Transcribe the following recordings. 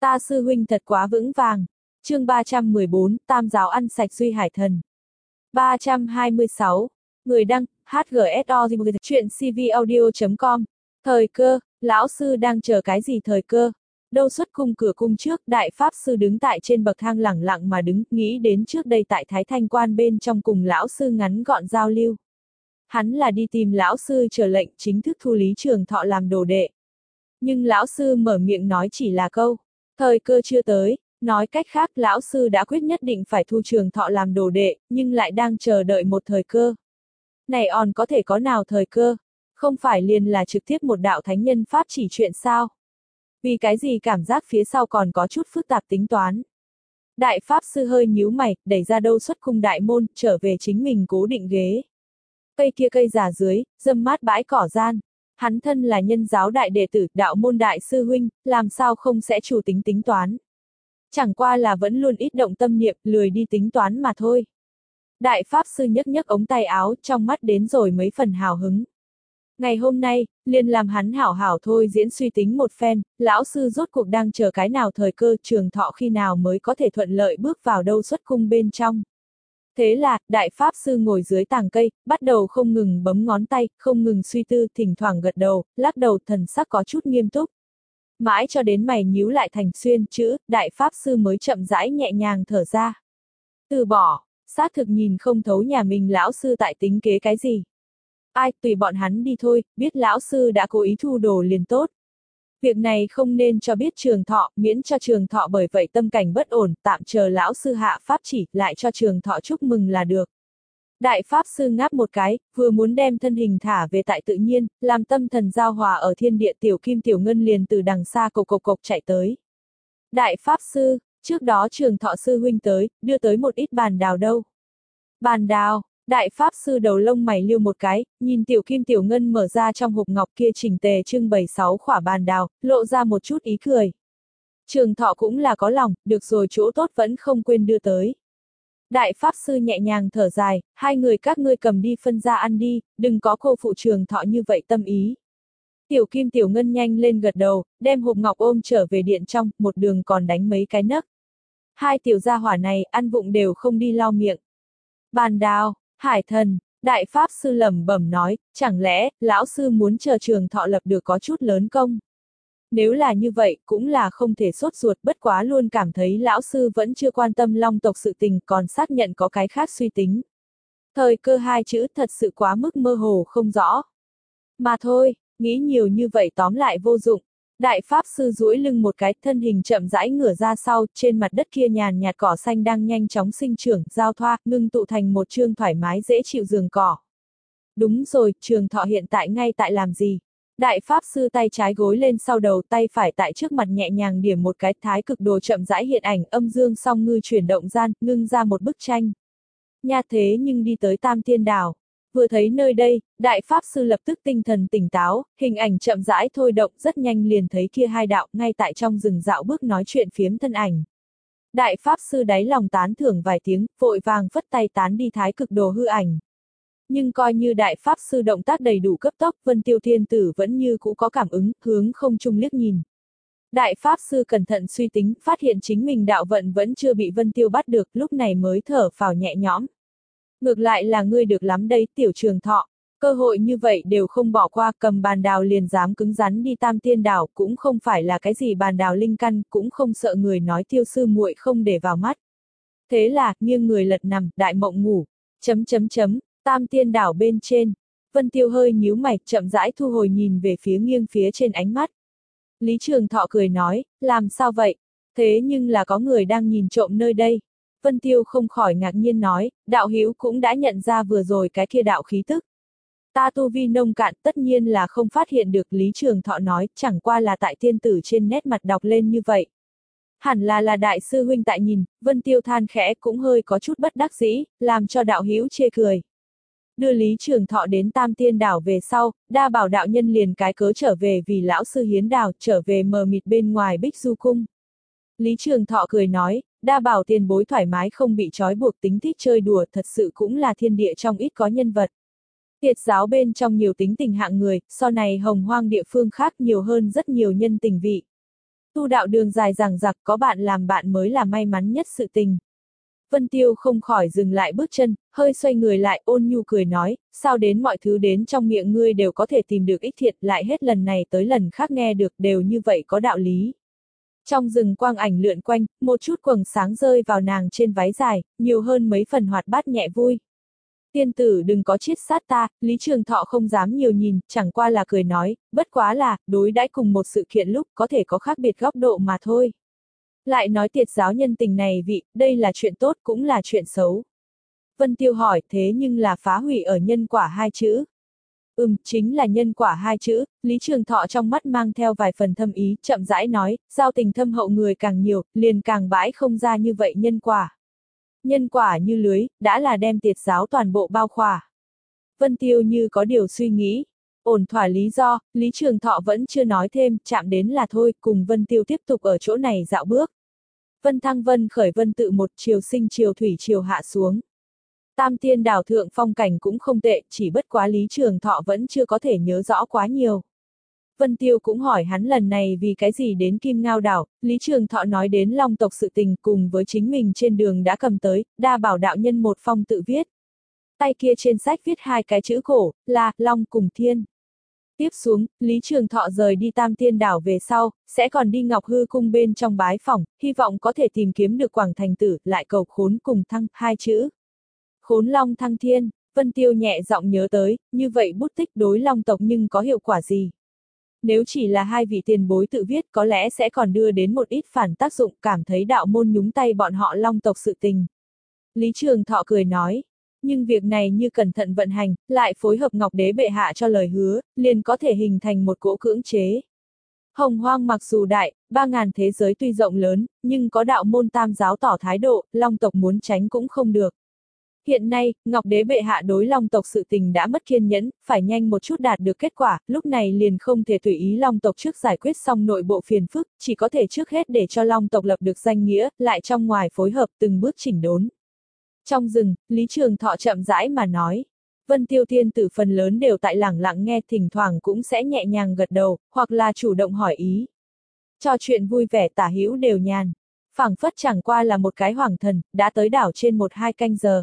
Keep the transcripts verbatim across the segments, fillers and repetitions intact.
Ta sư huynh thật quá vững vàng. Chương ba trăm mười bốn, Tam giáo ăn sạch Duy Hải Thần. ba trăm hai mươi sáu. Người đăng, hát giê ét o chuyện cvaudio chấm com. Thời cơ, lão sư đang chờ cái gì thời cơ? Đâu xuất cung cửa cung trước, đại pháp sư đứng tại trên bậc thang lẳng lặng mà đứng, nghĩ đến trước đây tại Thái Thanh Quan bên trong cùng lão sư ngắn gọn giao lưu. Hắn là đi tìm lão sư chờ lệnh chính thức thu Lý Trường Thọ làm đồ đệ. Nhưng lão sư mở miệng nói chỉ là câu, thời cơ chưa tới, nói cách khác lão sư đã quyết nhất định phải thu Trường Thọ làm đồ đệ, nhưng lại đang chờ đợi một thời cơ. Này on có thể có nào thời cơ? Không phải liền là trực tiếp một đạo thánh nhân pháp chỉ chuyện sao? Vì cái gì cảm giác phía sau còn có chút phức tạp tính toán. Đại pháp sư hơi nhíu mày, đẩy ra đâu xuất cung đại môn, trở về chính mình cố định ghế. Cây kia cây giả dưới, dâm mát bãi cỏ gian. Hắn thân là nhân giáo đại đệ tử, đạo môn đại sư huynh, làm sao không sẽ chủ tính tính toán. Chẳng qua là vẫn luôn ít động tâm niệm, lười đi tính toán mà thôi. Đại pháp sư nhấc nhấc ống tay áo, trong mắt đến rồi mấy phần hào hứng. Ngày hôm nay, liền làm hắn hảo hảo thôi diễn suy tính một phen, lão sư rốt cuộc đang chờ cái nào thời cơ Trường Thọ khi nào mới có thể thuận lợi bước vào đâu xuất cung bên trong. Thế là, đại pháp sư ngồi dưới tàng cây, bắt đầu không ngừng bấm ngón tay, không ngừng suy tư, thỉnh thoảng gật đầu, lắc đầu thần sắc có chút nghiêm túc. Mãi cho đến mày nhíu lại thành xuyên chữ, đại pháp sư mới chậm rãi nhẹ nhàng thở ra. Từ bỏ, xác thực nhìn không thấu nhà mình lão sư tại tính kế cái gì. Ai, tùy bọn hắn đi thôi, biết lão sư đã cố ý thu đồ liền tốt. Việc này không nên cho biết Trường Thọ, miễn cho Trường Thọ bởi vậy tâm cảnh bất ổn, tạm chờ lão sư hạ pháp chỉ, lại cho Trường Thọ chúc mừng là được. Đại pháp sư ngáp một cái, vừa muốn đem thân hình thả về tại tự nhiên, làm tâm thần giao hòa ở thiên địa tiểu kim tiểu ngân liền từ đằng xa cộc cộc cộc chạy tới. Đại pháp sư, trước đó Trường Thọ sư huynh tới, đưa tới một ít bàn đào đâu. Bàn đào. Đại pháp sư đầu lông mày liêu một cái, nhìn tiểu kim tiểu ngân mở ra trong hộp ngọc kia chỉnh tề trưng bày sáu khỏa bàn đào, lộ ra một chút ý cười. Trường Thọ cũng là có lòng, được rồi chỗ tốt vẫn không quên đưa tới. Đại pháp sư nhẹ nhàng thở dài, hai người các ngươi cầm đi phân ra ăn đi, đừng có cô phụ Trường Thọ như vậy tâm ý. Tiểu kim tiểu ngân nhanh lên gật đầu, đem hộp ngọc ôm trở về điện trong, một đường còn đánh mấy cái nấc. Hai tiểu gia hỏa này ăn vụng đều không đi lau miệng. Bàn đào. Hải thần, đại pháp sư lẩm bẩm nói, chẳng lẽ, lão sư muốn chờ Trường Thọ lập được có chút lớn công? Nếu là như vậy, cũng là không thể sốt ruột, bất quá luôn cảm thấy lão sư vẫn chưa quan tâm Long tộc sự tình, còn xác nhận có cái khác suy tính. Thời cơ hai chữ thật sự quá mức mơ hồ không rõ. Mà thôi, nghĩ nhiều như vậy tóm lại vô dụng. Đại pháp sư duỗi lưng một cái, thân hình chậm rãi ngửa ra sau, trên mặt đất kia nhàn nhạt cỏ xanh đang nhanh chóng sinh trưởng, giao thoa, ngưng tụ thành một chương thoải mái dễ chịu giường cỏ. Đúng rồi, Trường Thọ hiện tại ngay tại làm gì? Đại pháp sư tay trái gối lên sau đầu, tay phải tại trước mặt nhẹ nhàng điểm một cái, thái cực đồ chậm rãi hiện ảnh, âm dương song ngư chuyển động gian, ngưng ra một bức tranh. Nha thế nhưng đi tới Tam Tiên Đảo. Vừa thấy nơi đây, đại pháp sư lập tức tinh thần tỉnh táo, hình ảnh chậm rãi thôi động rất nhanh liền thấy kia hai đạo ngay tại trong rừng dạo bước nói chuyện phiếm thân ảnh. Đại pháp sư đáy lòng tán thưởng vài tiếng, vội vàng phất tay tán đi thái cực đồ hư ảnh. Nhưng coi như đại pháp sư động tác đầy đủ cấp tốc, Vân Tiêu Thiên Tử vẫn như cũ có cảm ứng, hướng không trung liếc nhìn. Đại pháp sư cẩn thận suy tính, phát hiện chính mình đạo vận vẫn chưa bị Vân Tiêu bắt được, lúc này mới thở phào nhẹ nhõm. Ngược lại là ngươi được lắm đấy, tiểu Trường Thọ. Cơ hội như vậy đều không bỏ qua, cầm bàn đào liền dám cứng rắn đi Tam Tiên Đảo, cũng không phải là cái gì bàn đào linh căn, cũng không sợ người nói Tiêu sư muội không để vào mắt. Thế là, nghiêng người lật nằm, đại mộng ngủ. Chấm chấm chấm, Tam Tiên Đảo bên trên. Vân Tiêu hơi nhíu mày, chậm rãi thu hồi nhìn về phía nghiêng phía trên ánh mắt. Lý Trường Thọ cười nói, làm sao vậy? Thế nhưng là có người đang nhìn trộm nơi đây. Vân Tiêu không khỏi ngạc nhiên nói, đạo hữu cũng đã nhận ra vừa rồi cái kia đạo khí tức. Ta tu vi nông cạn tất nhiên là không phát hiện được, Lý Trường Thọ nói, chẳng qua là tại tiên tử trên nét mặt đọc lên như vậy. Hẳn là là đại sư huynh tại nhìn, Vân Tiêu than khẽ cũng hơi có chút bất đắc dĩ, làm cho đạo hữu chê cười. Đưa Lý Trường Thọ đến Tam Tiên Đảo về sau, đa bảo đạo nhân liền cái cớ trở về vì lão sư hiến đào, trở về mờ mịt bên ngoài Bích Du Cung. Lý Trường Thọ cười nói, đa bảo tiền bối thoải mái không bị trói buộc, tính thích chơi đùa, thật sự cũng là thiên địa trong ít có nhân vật. Tiệt giáo bên trong nhiều tính tình hạng người, so này hồng hoang địa phương khác nhiều hơn rất nhiều nhân tình vị. Tu đạo đường dài dằng dặc, có bạn làm bạn mới là may mắn nhất sự tình. Vân Tiêu không khỏi dừng lại bước chân, hơi xoay người lại, ôn nhu cười nói, sao đến mọi thứ đến trong miệng ngươi đều có thể tìm được ích thiện, lại hết lần này tới lần khác nghe được đều như vậy có đạo lý. Trong rừng quang ảnh lượn quanh, một chút quầng sáng rơi vào nàng trên váy dài, nhiều hơn mấy phần hoạt bát nhẹ vui. Tiên tử đừng có chiết sát ta, Lý Trường Thọ không dám nhiều nhìn, chẳng qua là cười nói, bất quá là, đối đãi cùng một sự kiện lúc có thể có khác biệt góc độ mà thôi. Lại nói tiệt giáo nhân tình này vị, đây là chuyện tốt cũng là chuyện xấu. Vân Tiêu hỏi, thế nhưng là phá hủy ở nhân quả hai chữ. Ừm, chính là nhân quả hai chữ, Lý Trường Thọ trong mắt mang theo vài phần thâm ý, chậm rãi nói, giao tình thâm hậu người càng nhiều, liền càng bãi không ra như vậy nhân quả. Nhân quả như lưới, đã là đem tiệt giáo toàn bộ bao khỏa. Vân Tiêu như có điều suy nghĩ. Ổn thỏa lý do, Lý Trường Thọ vẫn chưa nói thêm, chạm đến là thôi, cùng Vân Tiêu tiếp tục ở chỗ này dạo bước. Vân thăng vân khởi vân tự một chiều sinh chiều thủy chiều hạ xuống. Tam tiên đảo thượng phong cảnh cũng không tệ, chỉ bất quá Lý Trường Thọ vẫn chưa có thể nhớ rõ quá nhiều. Vân Tiêu cũng hỏi hắn lần này vì cái gì đến Kim Ngao đảo, Lý Trường Thọ nói đến Long tộc sự tình cùng với chính mình trên đường đã cầm tới, đa bảo đạo nhân một phong tự viết. Tay kia trên sách viết hai cái chữ cổ, là, Long cùng Thiên. Tiếp xuống, Lý Trường Thọ rời đi Tam Tiên đảo về sau, sẽ còn đi Ngọc Hư cung bên trong bái phỏng, hy vọng có thể tìm kiếm được Quảng Thành Tử, lại cầu khốn cùng thăng, hai chữ. Khốn Long thăng Thiên, Vân Tiêu nhẹ giọng nhớ tới, như vậy bút tích đối Long tộc nhưng có hiệu quả gì? Nếu chỉ là hai vị tiền bối tự viết có lẽ sẽ còn đưa đến một ít phản tác dụng, cảm thấy đạo môn nhúng tay bọn họ Long tộc sự tình. Lý Trường Thọ cười nói, nhưng việc này như cẩn thận vận hành, lại phối hợp Ngọc Đế bệ hạ cho lời hứa, liền có thể hình thành một cỗ cưỡng chế. Hồng Hoang mặc dù đại, ba ngàn thế giới tuy rộng lớn, nhưng có đạo môn tam giáo tỏ thái độ, Long tộc muốn tránh cũng không được. Hiện nay, Ngọc Đế bệ hạ đối Long tộc sự tình đã mất kiên nhẫn, phải nhanh một chút đạt được kết quả, lúc này liền không thể tùy ý Long tộc trước giải quyết xong nội bộ phiền phức, chỉ có thể trước hết để cho Long tộc lập được danh nghĩa, lại trong ngoài phối hợp từng bước chỉnh đốn. Trong rừng, Lý Trường Thọ chậm rãi mà nói. Vân Tiêu Thiên tử phần lớn đều tại lẳng lặng nghe, thỉnh thoảng cũng sẽ nhẹ nhàng gật đầu, hoặc là chủ động hỏi ý. Trò chuyện vui vẻ tả hữu đều nhàn. Phảng phất chẳng qua là một cái hoàng thần, đã tới đảo trên một hai canh giờ.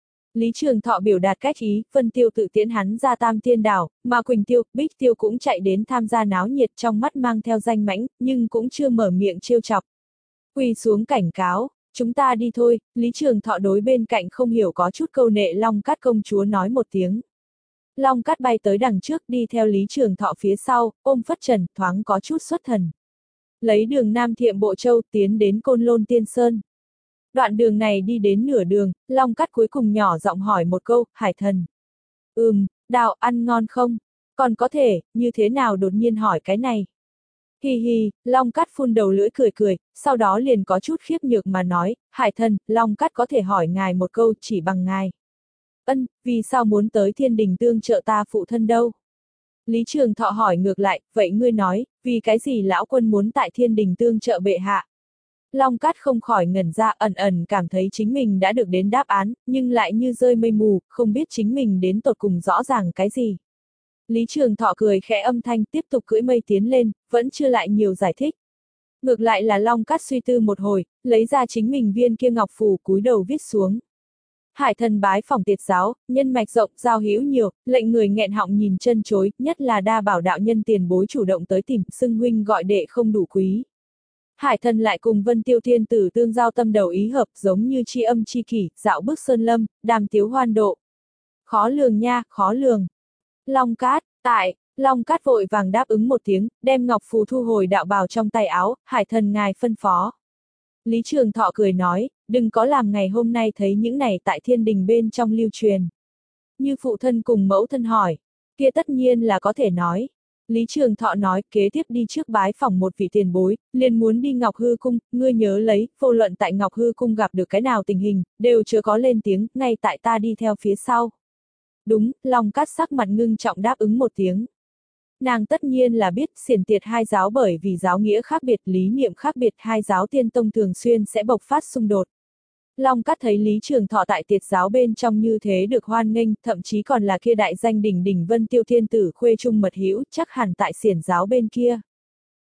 Lý Trường Thọ biểu đạt cách ý, Vân Tiêu tự tiễn hắn ra Tam Tiên đảo, mà Quỳnh Tiêu, Bích Tiêu cũng chạy đến tham gia náo nhiệt, trong mắt mang theo danh mãnh, nhưng cũng chưa mở miệng trêu chọc. Quỳ xuống cảnh cáo, chúng ta đi thôi, Lý Trường Thọ đối bên cạnh không hiểu có chút câu nệ Long Cát công chúa nói một tiếng. Long Cát bay tới đằng trước đi theo Lý Trường Thọ phía sau, ôm phất trần, thoáng có chút xuất thần. Lấy đường Nam Thiệm Bộ Châu tiến đến Côn Lôn Tiên Sơn. Đoạn đường này đi đến nửa đường, Long Cát cuối cùng nhỏ giọng hỏi một câu, Hải thần. Ừm, đào ăn ngon không? Còn có thể, như thế nào đột nhiên hỏi cái này? Hi hi, Long Cát phun đầu lưỡi cười cười, sau đó liền có chút khiếp nhược mà nói, Hải thần, Long Cát có thể hỏi ngài một câu chỉ bằng ngài. Ân, vì sao muốn tới thiên đình tương trợ ta phụ thân đâu? Lý Trường Thọ hỏi ngược lại, vậy ngươi nói, vì cái gì lão quân muốn tại thiên đình tương trợ bệ hạ? Long Cát không khỏi ngẩn ra, ẩn ẩn cảm thấy chính mình đã được đến đáp án, nhưng lại như rơi mây mù, không biết chính mình đến tột cùng rõ ràng cái gì. Lý Trường Thọ cười khẽ âm thanh tiếp tục cưỡi mây tiến lên, vẫn chưa lại nhiều giải thích. Ngược lại là Long Cát suy tư một hồi, lấy ra chính mình viên kia ngọc phù cúi đầu viết xuống. Hải thần bái phỏng tiệt giáo, nhân mạch rộng, giao hữu nhiều, lệnh người nghẹn họng nhìn chân chối, nhất là đa bảo đạo nhân tiền bối chủ động tới tìm, xưng huynh gọi đệ không đủ quý. Hải thần lại cùng Vân Tiêu Thiên tử tương giao tâm đầu ý hợp, giống như tri âm tri kỷ, dạo bước sơn lâm, đàm tiếu hoan độ. Khó lường nha, khó lường. Long Cát, tại, Long Cát vội vàng đáp ứng một tiếng, đem ngọc phù thu hồi đạo bào trong tay áo, Hải thần ngài phân phó. Lý Trường Thọ cười nói, đừng có làm ngày hôm nay thấy những này tại thiên đình bên trong lưu truyền. Như phụ thân cùng mẫu thân hỏi, kia tất nhiên là có thể nói. Lý Trường Thọ nói, kế tiếp đi trước bái phỏng một vị tiền bối, liền muốn đi Ngọc Hư cung, ngươi nhớ lấy, vô luận tại Ngọc Hư cung gặp được cái nào tình hình, đều chưa có lên tiếng, ngay tại ta đi theo phía sau. Đúng, Long Cát sắc mặt ngưng trọng đáp ứng một tiếng. Nàng tất nhiên là biết xiển tiệt hai giáo bởi vì giáo nghĩa khác biệt, lý niệm khác biệt, hai giáo tiên tông thường xuyên sẽ bộc phát xung đột. Long Cát thấy Lý Trường Thọ tại tiệt giáo bên trong như thế được hoan nghênh, thậm chí còn là kia đại danh đỉnh đỉnh Vân Tiêu Thiên tử khuê trung mật hữu, chắc hẳn tại xiển giáo bên kia.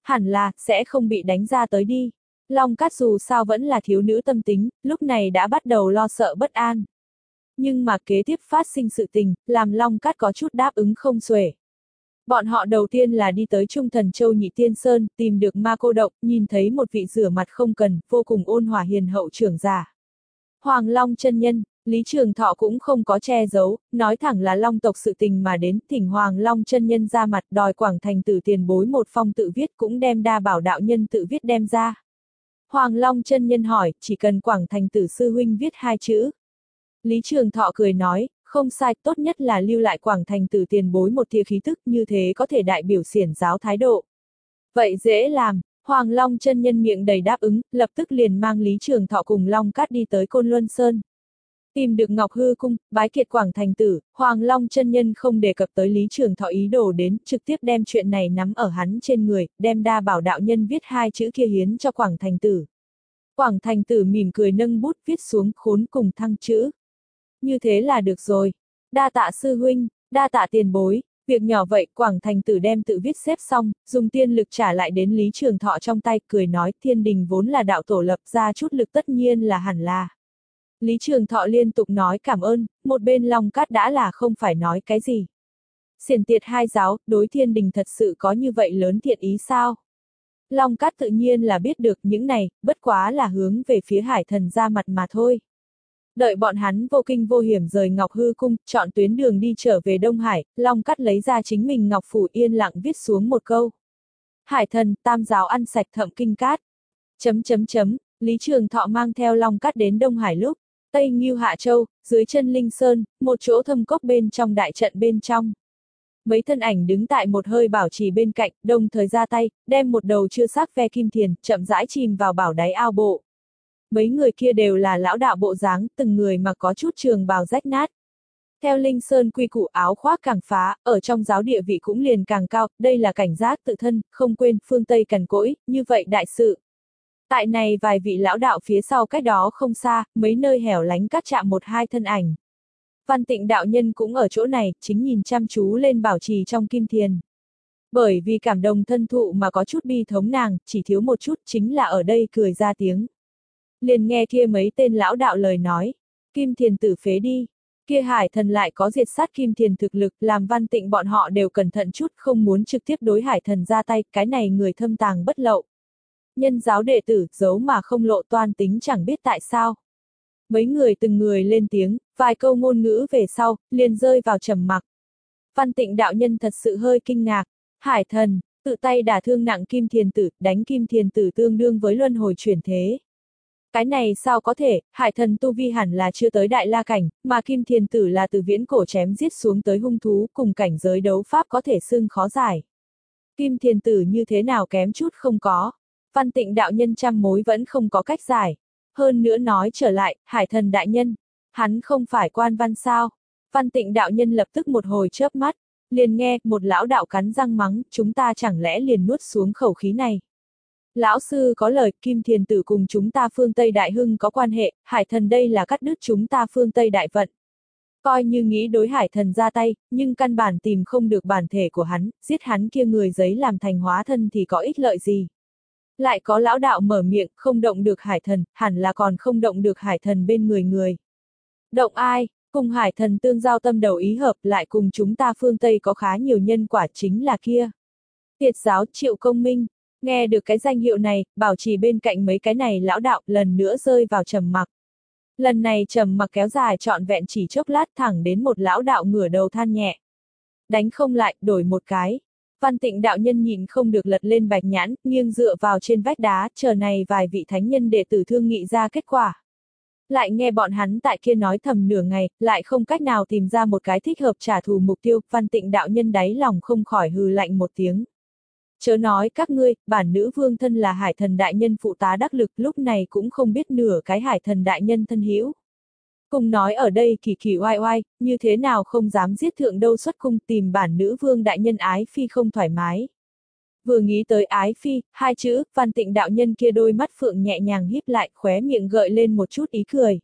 Hẳn là, sẽ không bị đánh ra tới đi. Long Cát dù sao vẫn là thiếu nữ tâm tính, lúc này đã bắt đầu lo sợ bất an. Nhưng mà kế tiếp phát sinh sự tình, làm Long Cát có chút đáp ứng không xuể. Bọn họ đầu tiên là đi tới Trung Thần Châu Nhị Tiên Sơn, tìm được Ma Cô Động, nhìn thấy một vị rửa mặt không cần, vô cùng ôn hòa hiền hậu trưởng giả. Hoàng Long chân nhân, Lý Trường Thọ cũng không có che giấu, nói thẳng là Long tộc sự tình mà đến, thỉnh Hoàng Long chân nhân ra mặt đòi Quảng Thành Tử tiền bối một phong tự viết, cũng đem đa bảo đạo nhân tự viết đem ra. Hoàng Long chân nhân hỏi, chỉ cần Quảng Thành Tử sư huynh viết hai chữ. Lý Trường Thọ cười nói, không sai, tốt nhất là lưu lại Quảng Thành Tử tiền bối một tia khí tức, như thế có thể đại biểu xiển giáo thái độ. Vậy dễ làm. Hoàng Long chân nhân miệng đầy đáp ứng, lập tức liền mang Lý Trường Thọ cùng Long Cát đi tới Côn Luân Sơn. Tìm được Ngọc Hư Cung, bái kiệt Quảng Thành Tử, Hoàng Long chân nhân không đề cập tới Lý Trường Thọ ý đồ đến, trực tiếp đem chuyện này nắm ở hắn trên người, đem đa bảo đạo nhân viết hai chữ kia hiến cho Quảng Thành Tử. Quảng Thành Tử mỉm cười nâng bút viết xuống khốn cùng thăng chữ. Như thế là được rồi. Đa tạ sư huynh, đa tạ tiền bối. Việc nhỏ vậy, Quảng Thành Tử đem tự viết xếp xong, dùng tiên lực trả lại đến Lý Trường Thọ trong tay, cười nói, thiên đình vốn là đạo tổ lập ra chút lực tất nhiên là hẳn là. Lý Trường Thọ liên tục nói cảm ơn, một bên Long Cát đã là không phải nói cái gì. Xiển tiệt hai giáo, đối thiên đình thật sự có như vậy lớn thiện ý sao? Long Cát tự nhiên là biết được những này, bất quá là hướng về phía Hải Thần ra mặt mà thôi. Đợi bọn hắn vô kinh vô hiểm rời Ngọc Hư Cung, chọn tuyến đường đi trở về Đông Hải, Long Cát lấy ra chính mình Ngọc Phủ yên lặng viết xuống một câu. Hải Thần, tam giáo ăn sạch thậm kinh cát. Chấm chấm chấm, Lý Trường Thọ mang theo Long Cát đến Đông Hải lúc, Tây Ngưu Hạ Châu, dưới chân Linh Sơn, một chỗ thâm cốc bên trong đại trận bên trong. Mấy thân ảnh đứng tại một hơi bảo trì bên cạnh, đồng thời ra tay, đem một đầu chưa xác ve kim thiền, chậm rãi chìm vào bảo đáy ao bộ. Mấy người kia đều là lão đạo bộ dáng, từng người mà có chút trường bào rách nát. Theo Linh Sơn quy củ áo khoác càng phá, ở trong giáo địa vị cũng liền càng cao, đây là cảnh giác tự thân, không quên phương Tây cằn cỗi, như vậy đại sự. Tại này vài vị lão đạo phía sau cách đó không xa, mấy nơi hẻo lánh cắt chạm một hai thân ảnh. Văn Tịnh đạo nhân cũng ở chỗ này, chính nhìn chăm chú lên bảo trì trong kim thiền. Bởi vì cảm động thân thụ mà có chút bi thống nàng, chỉ thiếu một chút chính là ở đây cười ra tiếng. Liền nghe kia mấy tên lão đạo lời nói, kim thiền tử phế đi, kia Hải Thần lại có diệt sát kim thiền thực lực, làm Văn Tịnh bọn họ đều cẩn thận chút, không muốn trực tiếp đối Hải Thần ra tay, cái này người thâm tàng bất lậu. Nhân giáo đệ tử, giấu mà không lộ toan tính chẳng biết tại sao. Mấy người từng người lên tiếng, vài câu ngôn ngữ về sau, liền rơi vào trầm mặc. Văn Tịnh đạo nhân thật sự hơi kinh ngạc, Hải Thần, tự tay đả thương nặng kim thiền tử, đánh kim thiền tử tương đương với luân hồi chuyển thế. Cái này sao có thể, Hải Thần tu vi hẳn là chưa tới đại la cảnh, mà kim thiền tử là từ viễn cổ chém giết xuống tới hung thú, cùng cảnh giới đấu pháp có thể xưng khó giải. Kim thiền tử như thế nào kém chút không có. Văn Tịnh đạo nhân trăm mối vẫn không có cách giải. Hơn nữa nói trở lại, Hải Thần đại nhân, hắn không phải quan văn sao? Văn Tịnh đạo nhân lập tức một hồi chớp mắt, liền nghe một lão đạo cắn răng mắng, chúng ta chẳng lẽ liền nuốt xuống khẩu khí này. Lão sư có lời, Kim Thiền Tử cùng chúng ta phương Tây Đại Hưng có quan hệ, Hải Thần đây là cắt đứt chúng ta phương Tây Đại Vận. Coi như nghĩ đối Hải Thần ra tay, nhưng căn bản tìm không được bản thể của hắn, giết hắn kia người giấy làm thành hóa thân thì có ích lợi gì. Lại có lão đạo mở miệng, không động được Hải Thần, hẳn là còn không động được Hải Thần bên người người. Động ai, cùng Hải Thần tương giao tâm đầu ý hợp, lại cùng chúng ta phương Tây có khá nhiều nhân quả chính là kia. Tiệt giáo Triệu Công Minh, nghe được cái danh hiệu này, bảo trì bên cạnh mấy cái này lão đạo lần nữa rơi vào trầm mặc. Lần này trầm mặc kéo dài trọn vẹn chỉ chốc lát thẳng đến một lão đạo ngửa đầu than nhẹ. Đánh không lại, đổi một cái. Văn Tịnh đạo nhân nhìn không được lật lên bạch nhãn, nghiêng dựa vào trên vách đá, chờ này vài vị thánh nhân đệ tử thương nghị ra kết quả. Lại nghe bọn hắn tại kia nói thầm nửa ngày, lại không cách nào tìm ra một cái thích hợp trả thù mục tiêu, Văn Tịnh đạo nhân đáy lòng không khỏi hừ lạnh một tiếng. Chớ nói các ngươi, bản nữ vương thân là Hải Thần đại nhân phụ tá đắc lực, lúc này cũng không biết nửa cái Hải Thần đại nhân thân hữu. Cùng nói ở đây kỳ kỳ oai oai, như thế nào không dám giết thượng đâu xuất cung tìm bản nữ vương đại nhân Ái Phi không thoải mái. Vừa nghĩ tới Ái Phi, hai chữ, Văn Tịnh đạo nhân kia đôi mắt phượng nhẹ nhàng híp lại, khóe miệng gợi lên một chút ý cười.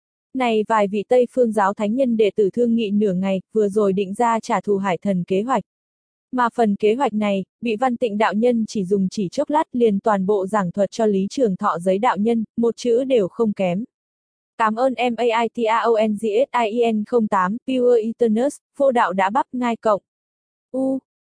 Này vài vị Tây phương giáo thánh nhân đệ tử thương nghị nửa ngày, vừa rồi định ra trả thù Hải Thần kế hoạch. Mà phần kế hoạch này, vị Văn Tịnh đạo nhân chỉ dùng chỉ chốc lát liền toàn bộ giảng thuật cho Lý Trường Thọ giấy đạo nhân, một chữ đều không kém. Cảm ơn MAITAONGSIEN không tám, Pure Eternus, vô đạo đã bắp ngai cộng. U.